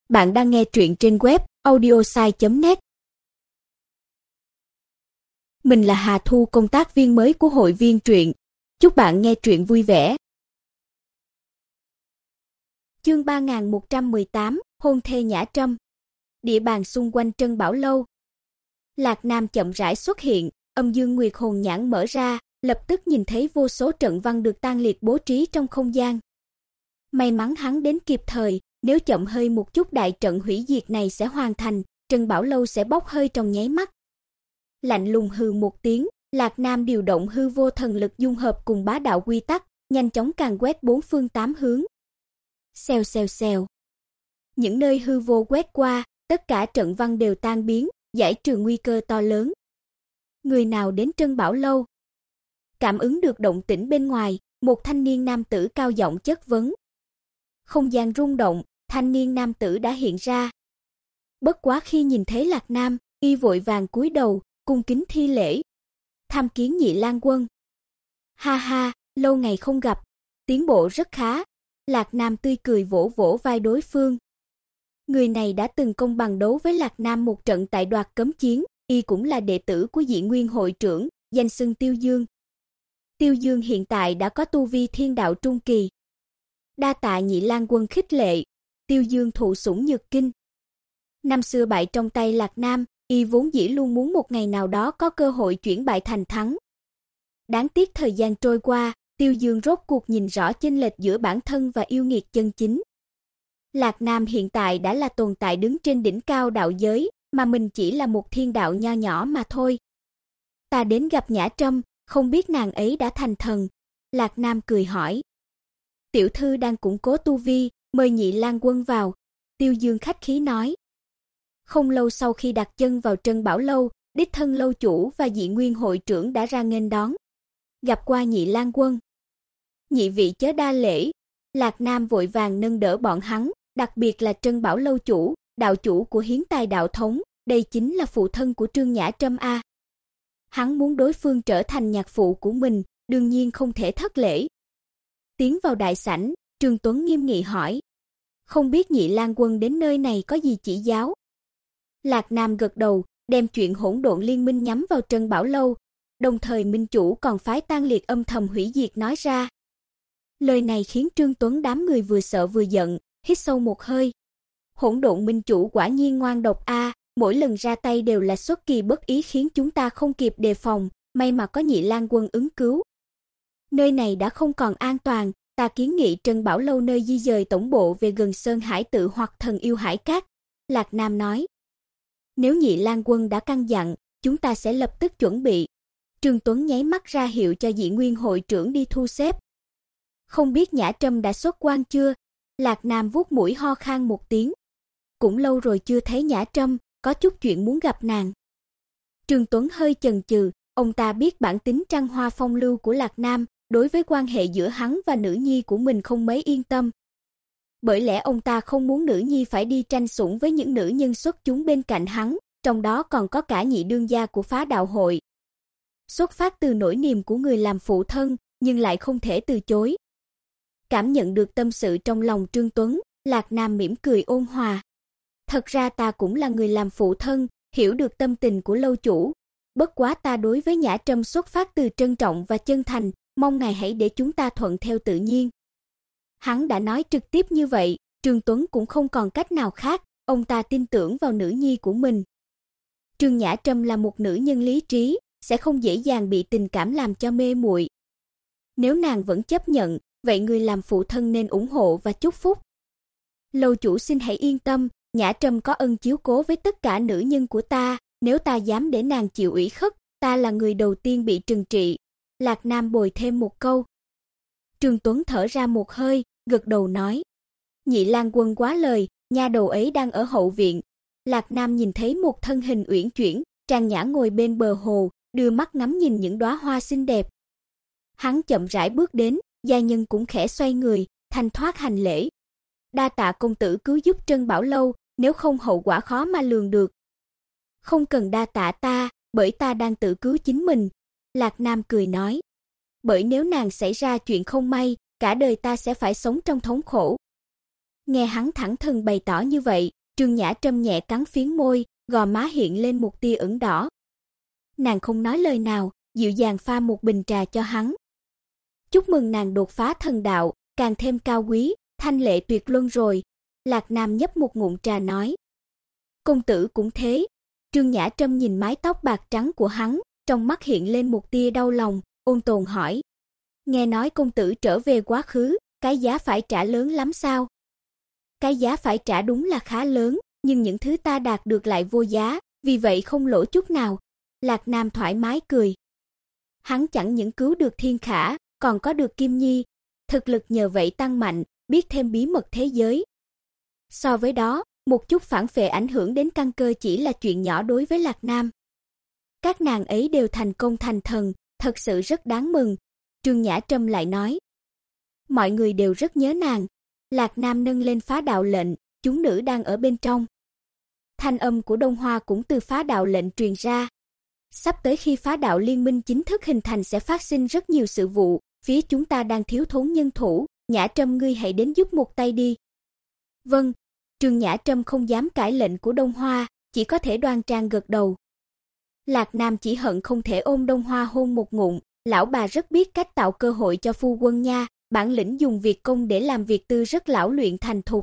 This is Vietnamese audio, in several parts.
Bạn đang nghe truyện trên web audiosai.net. Mình là Hà Thu, công tác viên mới của hội viên truyện. Chúc bạn nghe truyện vui vẻ. Chương 3118, hôn thê Nhã Trâm. Địa bàn xung quanh Trân Bảo Lâu. Lạc Nam chậm rãi xuất hiện, âm dương nguyệt hồn nhãn mở ra, lập tức nhìn thấy vô số trận văn được tang liệt bố trí trong không gian. May mắn hắn đến kịp thời, nếu chậm hơi một chút đại trận hủy diệt này sẽ hoàn thành, Trân Bảo Lâu sẽ bốc hơi trong nháy mắt. Lạnh lùng hừ một tiếng, Lạc Nam điều động hư vô thần lực dung hợp cùng bá đạo quy tắc, nhanh chóng càn quét bốn phương tám hướng. Xèo xèo xèo. Những nơi hư vô quét qua, tất cả trận văn đều tan biến, giải trừ nguy cơ to lớn. Người nào đến Trân Bảo Lâu? Cảm ứng được động tĩnh bên ngoài, một thanh niên nam tử cao giọng chất vấn. Không gian rung động, thanh niên nam tử đã hiện ra. Bất quá khi nhìn thấy Lạc Nam, y vội vàng cúi đầu, cung kính thi lễ. Tham kiến Nhị Lang Quân. Ha ha, lâu ngày không gặp, tiến bộ rất khá. Lạc Nam tươi cười vỗ vỗ vai đối phương. Người này đã từng công bằng đấu với Lạc Nam một trận tại Đoạt Cấm Chiến, y cũng là đệ tử của Dị Nguyên hội trưởng, danh xưng Tiêu Dương. Tiêu Dương hiện tại đã có tu vi thiên đạo trung kỳ. Đa tạ Nhị Lang Quân khích lệ. Tiêu Dương thụ sủng nhược kinh. Năm xưa bại trong tay Lạc Nam, y vốn dĩ luôn muốn một ngày nào đó có cơ hội chuyển bại thành thắng. Đáng tiếc thời gian trôi qua, Tiêu Dương rốt cuộc nhìn rõ chênh lệch giữa bản thân và yêu nghiệt chân chính. Lạc Nam hiện tại đã là tồn tại đứng trên đỉnh cao đạo giới, mà mình chỉ là một thiên đạo nho nhỏ mà thôi. Ta đến gặp Nhã Trâm, không biết nàng ấy đã thành thần. Lạc Nam cười hỏi. Tiểu thư đang củng cố tu vi, mời Nhị Lang Quân vào. Tiêu Dương khách khí nói. Không lâu sau khi đặt chân vào Trân Bảo Lâu, đích thân lâu chủ và Dị Nguyên hội trưởng đã ra nghênh đón. Gặp qua Nhị Lang Quân. Nhị vị chớ đa lễ. Lạc Nam vội vàng nâng đỡ bọn hắn, đặc biệt là Trân Bảo Lâu chủ, đạo chủ của Hiến Tài đạo thống, đây chính là phụ thân của Trương Nhã Trâm a. Hắn muốn đối phương trở thành nhạc phụ của mình, đương nhiên không thể thất lễ. Tiến vào đại sảnh, Trương Tuấn nghiêm nghị hỏi. Không biết Nhị Lang Quân đến nơi này có gì chỉ giáo? Lạc Nam gật đầu, đem chuyện hỗn độn liên minh nhắm vào Trân Bảo Lâu, đồng thời minh chủ còn phái tang liệt âm thầm hủy diệt nói ra. Lời này khiến Trương Tuấn đám người vừa sợ vừa giận, hít sâu một hơi. Hỗn độn minh chủ quả nhiên ngoan độc a, mỗi lần ra tay đều là xuất kỳ bất ý khiến chúng ta không kịp đề phòng, may mà có Nhị Lang Quân ứng cứu. Nơi này đã không còn an toàn, ta kiến nghị Trân Bảo Lâu nơi di dời tổng bộ về gần Sơn Hải Tự hoặc Thần Yêu Hải Cát. Lạc Nam nói. Nếu Nhị Lang Quân đã căn dặn, chúng ta sẽ lập tức chuẩn bị. Trương Tuấn nháy mắt ra hiệu cho Dị Nguyên hội trưởng đi thu xếp. Không biết Nhã Trâm đã xuất quan chưa? Lạc Nam vuốt mũi ho khan một tiếng. Cũng lâu rồi chưa thấy Nhã Trâm, có chút chuyện muốn gặp nàng. Trương Tuấn hơi chần chừ, ông ta biết bản tính trăng hoa phong lưu của Lạc Nam, đối với quan hệ giữa hắn và nữ nhi của mình không mấy yên tâm. Bởi lẽ ông ta không muốn nữ nhi phải đi tranh sủng với những nữ nhân xuất chúng bên cạnh hắn, trong đó còn có cả nhị đương gia của Phá Đạo hội. Xuất phát từ nỗi niềm của người làm phụ thân, nhưng lại không thể từ chối. Cảm nhận được tâm sự trong lòng Trương Tuấn, Lạc Nam mỉm cười ôn hòa. Thật ra ta cũng là người làm phụ thân, hiểu được tâm tình của lâu chủ. Bất quá ta đối với Nhã Trâm xuất phát từ trân trọng và chân thành, mong ngài hãy để chúng ta thuận theo tự nhiên. Hắn đã nói trực tiếp như vậy, Trương Tuấn cũng không còn cách nào khác, ông ta tin tưởng vào nữ nhi của mình. Trương Nhã Trâm là một nữ nhân lý trí, sẽ không dễ dàng bị tình cảm làm cho mê muội. Nếu nàng vẫn chấp nhận, vậy người làm phụ thân nên ủng hộ và chúc phúc. Lâu chủ xin hãy yên tâm, Nhã Trâm có ân chiếu cố với tất cả nữ nhân của ta, nếu ta dám để nàng chịu ủy khuất, ta là người đầu tiên bị trừng trị. Lạc Nam bồi thêm một câu. Trương Tuấn thở ra một hơi, gật đầu nói. Nhị Lang Quân quá lời, nha đầu ấy đang ở hậu viện. Lạc Nam nhìn thấy một thân hình uyển chuyển, trang nhã ngồi bên bờ hồ, đưa mắt ngắm nhìn những đóa hoa xinh đẹp. Hắn chậm rãi bước đến, gia nhân cũng khẽ xoay người, thanh thoát hành lễ. Đa tạ công tử cứu giúp Trân Bảo Lâu, nếu không hậu quả khó mà lường được. Không cần đa tạ ta, bởi ta đang tự cứu chính mình. Lạc Nam cười nói. Bởi nếu nàng xảy ra chuyện không may, cả đời ta sẽ phải sống trong thống khổ. Nghe hắn thẳng thừng bày tỏ như vậy, Trương Nhã Trâm nhẹ cắn phiến môi, gò má hiện lên một tia ửng đỏ. Nàng không nói lời nào, dịu dàng pha một bình trà cho hắn. Chúc mừng nàng đột phá thần đạo, càng thêm cao quý, thanh lệ tuyệt luân rồi. Lạc Nam nhấp một ngụm trà nói. Công tử cũng thế. Trương Nhã Trâm nhìn mái tóc bạc trắng của hắn, trong mắt hiện lên một tia đau lòng, ôn tồn hỏi. Nghe nói công tử trở về quá khứ, cái giá phải trả lớn lắm sao? Cái giá phải trả đúng là khá lớn, nhưng những thứ ta đạt được lại vô giá, vì vậy không lỗ chút nào. Lạc Nam thoải mái cười. Hắn chẳng những cứu được Thiên Khả, còn có được Kim Nhi, thực lực nhờ vậy tăng mạnh, biết thêm bí mật thế giới. So với đó, một chút phản phệ ảnh hưởng đến căn cơ chỉ là chuyện nhỏ đối với Lạc Nam. Các nàng ấy đều thành công thành thần, thật sự rất đáng mừng. Trương Nhã Trâm lại nói. Mọi người đều rất nhớ nàng. Lạc Nam nâng lên phá đạo lệnh, chúng nữ đang ở bên trong. Thanh âm của Đông Hoa cũng từ phá đạo lệnh truyền ra. Sắp tới khi phá đạo liên minh chính thức hình thành sẽ phát sinh rất nhiều sự vụ, phía chúng ta đang thiếu thốn nhân thủ, Nhã Trâm ngươi hãy đến giúp một tay đi. Vâng, Trương Nhã Trâm không dám cãi lệnh của Đông Hoa, chỉ có thể đoan trang gật đầu. Lạc Nam chỉ hận không thể ôm Đông Hoa hôn một ngụm, lão bà rất biết cách tạo cơ hội cho phu quân nha, bản lĩnh dùng việc công để làm việc tư rất lão luyện thành thục.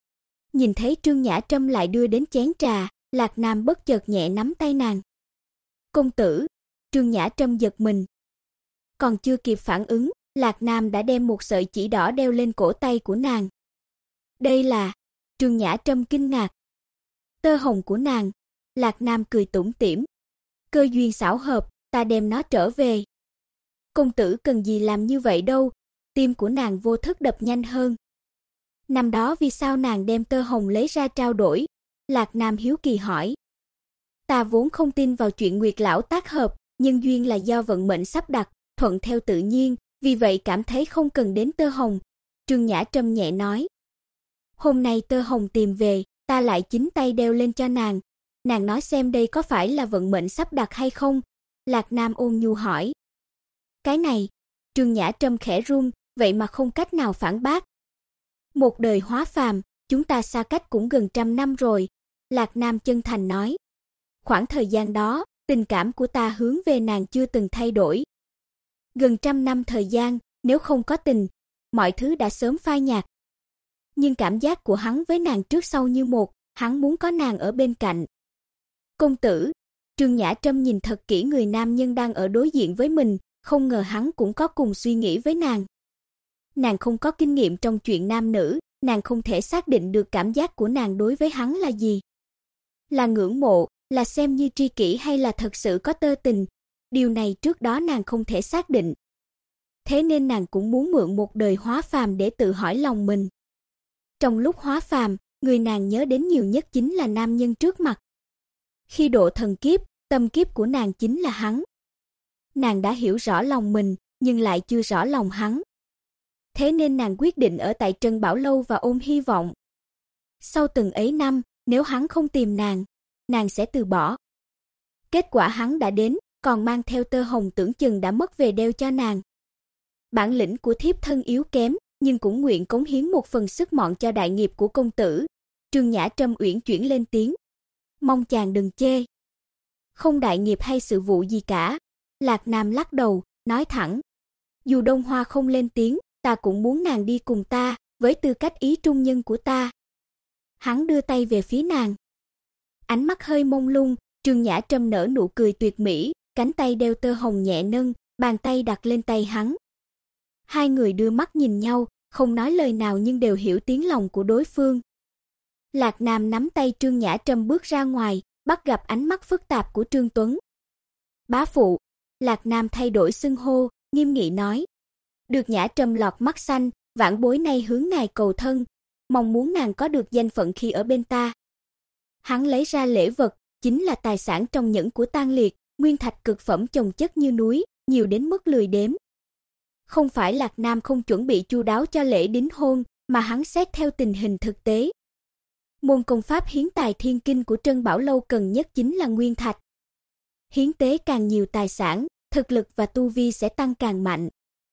Nhìn thấy Trương Nhã Trâm lại đưa đến chén trà, Lạc Nam bất chợt nhẹ nắm tay nàng. Công tử, Trương Nhã Trâm giật mình. Còn chưa kịp phản ứng, Lạc Nam đã đem một sợi chỉ đỏ đeo lên cổ tay của nàng. Đây là... Trương Nhã Trâm kinh ngạc. Tơ hồng của nàng. Lạc Nam cười tủm tỉm. Cơ duyên xảo hợp, ta đem nó trở về. Công tử cần gì làm như vậy đâu. Tim của nàng vô thức đập nhanh hơn. Năm đó vì sao nàng đem tơ hồng lấy ra trao đổi? Lạc Nam hiếu kỳ hỏi. Ta vốn không tin vào chuyện Nguyệt lão tác hợp, nhưng duyên là do vận mệnh sắp đặt, thuận theo tự nhiên, vì vậy cảm thấy không cần đến tơ hồng. Trương Nhã Trâm nhẹ nói. Hôm nay tơ hồng tìm về, ta lại chính tay đeo lên cho nàng. Nàng nói xem đây có phải là vận mệnh sắp đặt hay không? Lạc Nam ôn nhu hỏi. Cái này, Trương Nhã Trâm khẽ run, vậy mà không cách nào phản bác. Một đời hóa phàm, chúng ta xa cách cũng gần 100 năm rồi. Lạc Nam chân thành nói. Khoảng thời gian đó, tình cảm của ta hướng về nàng chưa từng thay đổi. Gần 100 năm thời gian, nếu không có tình, mọi thứ đã sớm phai nhạt. Nhưng cảm giác của hắn với nàng trước sau như một, hắn muốn có nàng ở bên cạnh. Công tử, Trương Nhã Trâm nhìn thật kỹ người nam nhân đang ở đối diện với mình, không ngờ hắn cũng có cùng suy nghĩ với nàng. Nàng không có kinh nghiệm trong chuyện nam nữ, nàng không thể xác định được cảm giác của nàng đối với hắn là gì. Là ngưỡng mộ, là xem như tri kỷ hay là thật sự có tơ tình, điều này trước đó nàng không thể xác định. Thế nên nàng cũng muốn mượn một đời hóa phàm để tự hỏi lòng mình. Trong lúc hóa phàm, người nàng nhớ đến nhiều nhất chính là nam nhân trước mặt. Khi độ thần kiếp, tâm kiếp của nàng chính là hắn. Nàng đã hiểu rõ lòng mình, nhưng lại chưa rõ lòng hắn. Thế nên nàng quyết định ở tại Trân Bảo Lâu và ôm hy vọng. Sau từng ấy năm, nếu hắn không tìm nàng sẽ từ bỏ. Kết quả hắn đã đến, còn mang theo tơ hồng tưởng chừng đã mất về đeo cho nàng. Bản lĩnh của thiếp thân yếu kém, nhưng cũng nguyện cống hiến một phần sức mọn cho đại nghiệp của công tử. Trương Nhã Trâm uyển chuyển lên tiếng. Mong chàng đừng chê. Không đại nghiệp hay sự vụ gì cả. Lạc Nam lắc đầu, nói thẳng. Dù Đông Hoa không lên tiếng, ta cũng muốn nàng đi cùng ta, với tư cách ý trung nhân của ta. Hắn đưa tay về phía nàng. Ánh mắt hơi mông lung, Trương Nhã Trâm nở nụ cười tuyệt mỹ, cánh tay đeo tơ hồng nhẹ nâng, bàn tay đặt lên tay hắn. Hai người đưa mắt nhìn nhau, không nói lời nào nhưng đều hiểu tiếng lòng của đối phương. Lạc Nam nắm tay Trương Nhã Trâm bước ra ngoài, bắt gặp ánh mắt phức tạp của Trương Tuấn. Bá phụ, Lạc Nam thay đổi xưng hô, nghiêm nghị nói. Được Nhã Trâm lọt mắt xanh, vãn bối nay hướng ngài cầu thân, mong muốn nàng có được danh phận khi ở bên ta. Hắn lấy ra lễ vật, chính là tài sản trong nhẫn của tang liệt, nguyên thạch cực phẩm chồng chất như núi, nhiều đến mức lười đếm. Không phải Lạc Nam không chuẩn bị chu đáo cho lễ đính hôn, mà hắn xét theo tình hình thực tế. Môn công pháp hiến tài thiên kinh của Trân Bảo Lâu cần nhất chính là nguyên thạch. Hiến tế càng nhiều tài sản, thực lực và tu vi sẽ tăng càng mạnh.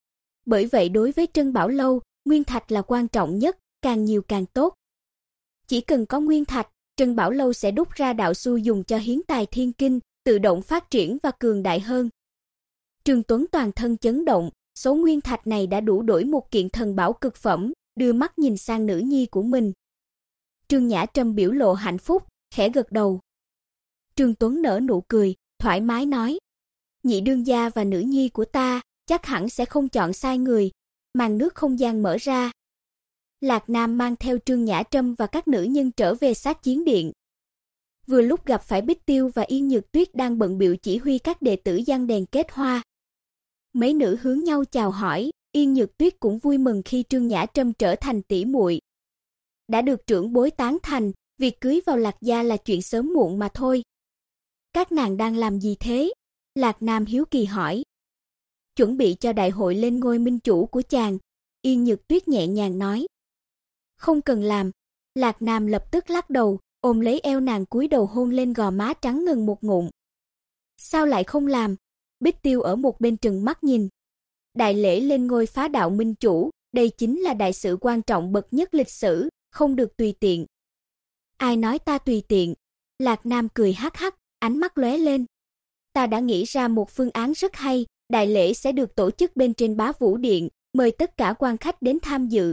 Bởi vậy đối với Trân Bảo Lâu, nguyên thạch là quan trọng nhất, càng nhiều càng tốt. Chỉ cần có nguyên thạch, Trân Bảo Lâu sẽ đúc ra đạo su dùng cho hiến tài thiên kinh, tự động phát triển và cường đại hơn. Trương Tuấn toàn thân chấn động, số nguyên thạch này đã đủ đổi một kiện thần bảo cực phẩm, đưa mắt nhìn sang nữ nhi của mình. Trương Nhã Trâm biểu lộ hạnh phúc, khẽ gật đầu. Trương Tuấn nở nụ cười, thoải mái nói: "Nhị đương gia và nữ nhi của ta, chắc hẳn sẽ không chọn sai người." Màn nước không gian mở ra. Lạc Nam mang theo Trương Nhã Trâm và các nữ nhân trở về sát chiến điện. Vừa lúc gặp phải Bích Tiêu và Yên Nhược Tuyết đang bận bịu chỉ huy các đệ tử giăng đèn kết hoa. Mấy nữ hướng nhau chào hỏi, Yên Nhược Tuyết cũng vui mừng khi Trương Nhã Trâm trở thành tỷ muội. Đã được trưởng bối tán thành, việc cưới vào Lạc gia là chuyện sớm muộn mà thôi. Các nàng đang làm gì thế? Lạc Nam hiếu kỳ hỏi. Chuẩn bị cho đại hội lên ngôi minh chủ của chàng, Yên Nhược Tuyết nhẹ nhàng nói. Không cần làm. Lạc Nam lập tức lắc đầu, ôm lấy eo nàng cúi đầu hôn lên gò má trắng ngần một ngụm. Sao lại không làm? Bích Tiêu ở một bên trừng mắt nhìn. Đại lễ lên ngôi phá đạo minh chủ, đây chính là đại sự quan trọng bậc nhất lịch sử, không được tùy tiện. Ai nói ta tùy tiện? Lạc Nam cười hắc hắc, ánh mắt lóe lên. Ta đã nghĩ ra một phương án rất hay, đại lễ sẽ được tổ chức bên trên Bá Vũ Điện, mời tất cả quan khách đến tham dự.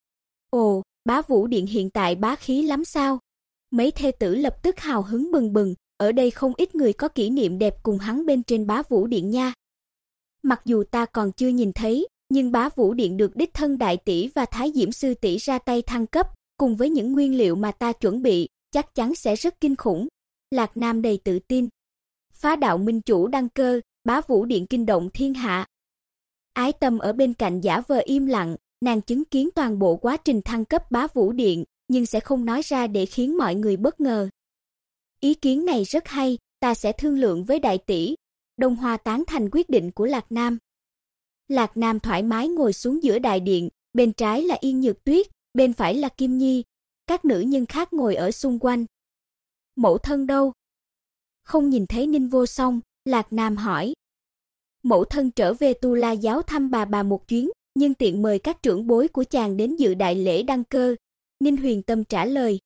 Ồ, Bá Vũ Điện hiện tại bá khí lắm sao? Mấy thê tử lập tức hào hứng bừng bừng, ở đây không ít người có kỷ niệm đẹp cùng hắn bên trên Bá Vũ Điện nha. Mặc dù ta còn chưa nhìn thấy, nhưng Bá Vũ Điện được đích thân đại tỷ và Thái Diễm sư tỷ ra tay thăng cấp, cùng với những nguyên liệu mà ta chuẩn bị, chắc chắn sẽ rất kinh khủng. Lạc Nam đầy tự tin. Phá đạo minh chủ đăng cơ, Bá Vũ Điện kinh động thiên hạ. Ái Tâm ở bên cạnh giả vờ im lặng, nàng chứng kiến toàn bộ quá trình thăng cấp Bá Vũ Điện, nhưng sẽ không nói ra để khiến mọi người bất ngờ. Ý kiến này rất hay, ta sẽ thương lượng với đại tỷ. Đông Hoa tán thành quyết định của Lạc Nam. Lạc Nam thoải mái ngồi xuống giữa đại điện, bên trái là Yên Nhược Tuyết, bên phải là Kim Nhi. Các nữ nhân khác ngồi ở xung quanh. Mẫu thân đâu? Không nhìn thấy Ninh Vô Song, Lạc Nam hỏi. Mẫu thân trở về Tu La giáo thăm bà một chuyến, nhưng tiện mời các trưởng bối của chàng đến dự đại lễ đăng cơ. Ninh Huyền Tâm trả lời.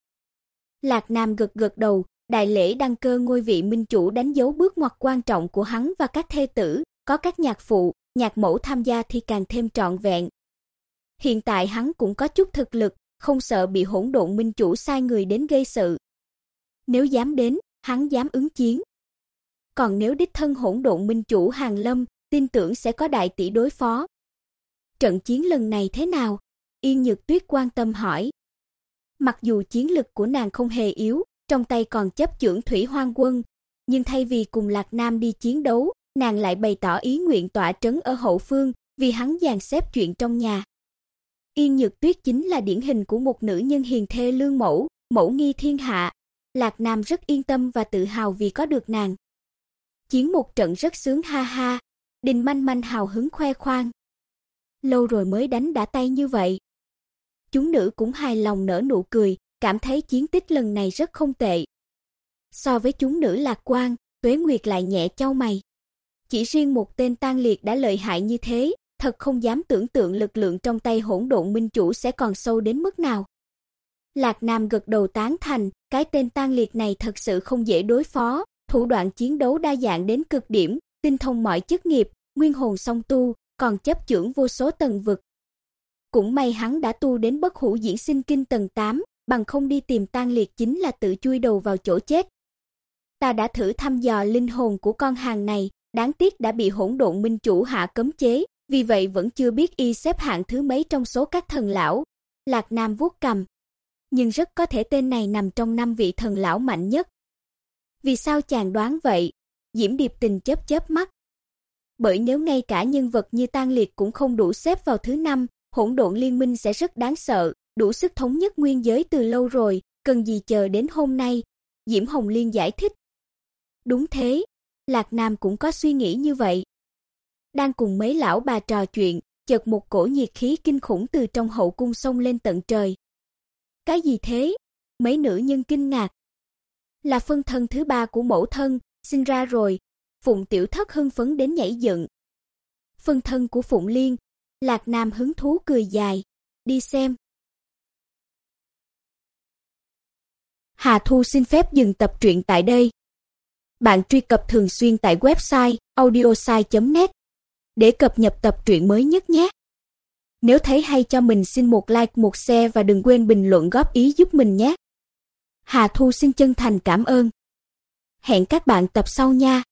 Lạc Nam gật gật đầu, đại lễ đăng cơ ngôi vị minh chủ đánh dấu bước ngoặt quan trọng của hắn và các thê tử, có các nhạc phụ, nhạc mẫu tham gia thì càng thêm trọn vẹn. Hiện tại hắn cũng có chút thực lực, không sợ bị hỗn độn minh chủ sai người đến gây sự. Nếu dám đến, hắn dám ứng chiến. Còn nếu đích thân hỗn độn minh chủ hàng lâm, tin tưởng sẽ có đại tỷ đối phó. Trận chiến lần này thế nào? Yên Nhược Tuyết quan tâm hỏi. Mặc dù chiến lực của nàng không hề yếu, trong tay còn chấp chưởng Thủy Hoang Quân, nhưng thay vì cùng Lạc Nam đi chiến đấu, nàng lại bày tỏ ý nguyện tọa trấn ở hậu phương, vì hắn dàn xếp chuyện trong nhà. Yên Nhược Tuyết chính là điển hình của một nữ nhân hiền thê lương mẫu, mẫu nghi thiên hạ. Lạc Nam rất yên tâm và tự hào vì có được nàng. Chiến một trận rất sướng ha ha, Đình Manh Manh hào hứng khoe khoang. Lâu rồi mới đánh đã tay như vậy. Chúng nữ cũng hài lòng nở nụ cười, cảm thấy chiến tích lần này rất không tệ. So với chúng nữ Lạc Quan, Tuế Nguyệt lại nhẹ chau mày. Chỉ riêng một tên Tang Liệt đã lợi hại như thế, thật không dám tưởng tượng lực lượng trong tay hỗn độn minh chủ sẽ còn sâu đến mức nào. Lạc Nam gật đầu tán thành, cái tên Tang Liệt này thật sự không dễ đối phó, thủ đoạn chiến đấu đa dạng đến cực điểm, tinh thông mọi chức nghiệp, nguyên hồn song tu, còn chấp chưởng vô số tầng vực. Cũng may hắn đã tu đến Bất Hủ Diễn Sinh Kinh tầng 8, bằng không đi tìm Tang Liệt chính là tự chui đầu vào chỗ chết. Ta đã thử thăm dò linh hồn của con hàng này, đáng tiếc đã bị hỗn độn minh chủ hạ cấm chế, vì vậy vẫn chưa biết y xếp hạng thứ mấy trong số các thần lão. Lạc Nam vuốt cằm. Nhưng rất có thể tên này nằm trong 5 vị thần lão mạnh nhất. Vì sao chàng đoán vậy? Diễm Điệp Tình chớp mắt. Bởi nếu ngay cả nhân vật như Tang Liệt cũng không đủ xếp vào thứ 5, hỗn độn liên minh sẽ rất đáng sợ, đủ sức thống nhất nguyên giới từ lâu rồi, cần gì chờ đến hôm nay? Diễm Hồng Liên giải thích. Đúng thế, Lạc Nam cũng có suy nghĩ như vậy. Đang cùng mấy lão bà trò chuyện, chợt một cổ nhiệt khí kinh khủng từ trong hậu cung xông lên tận trời. Cái gì thế? Mấy nữ nhân kinh ngạc. Là phân thân thứ 3 của mẫu thân, sinh ra rồi. Phụng Tiểu Thất hưng phấn đến nhảy dựng. Phân thân của Phụng Liên. Lạc Nam hứng thú cười dài. Đi xem. Hà Thu xin phép dừng tập truyện tại đây. Bạn truy cập thường xuyên tại website audiosai.net để cập nhật tập truyện mới nhất nhé. Nếu thấy hay cho mình xin một like, một share và đừng quên bình luận góp ý giúp mình nhé. Hà Thu xin chân thành cảm ơn. Hẹn các bạn tập sau nha.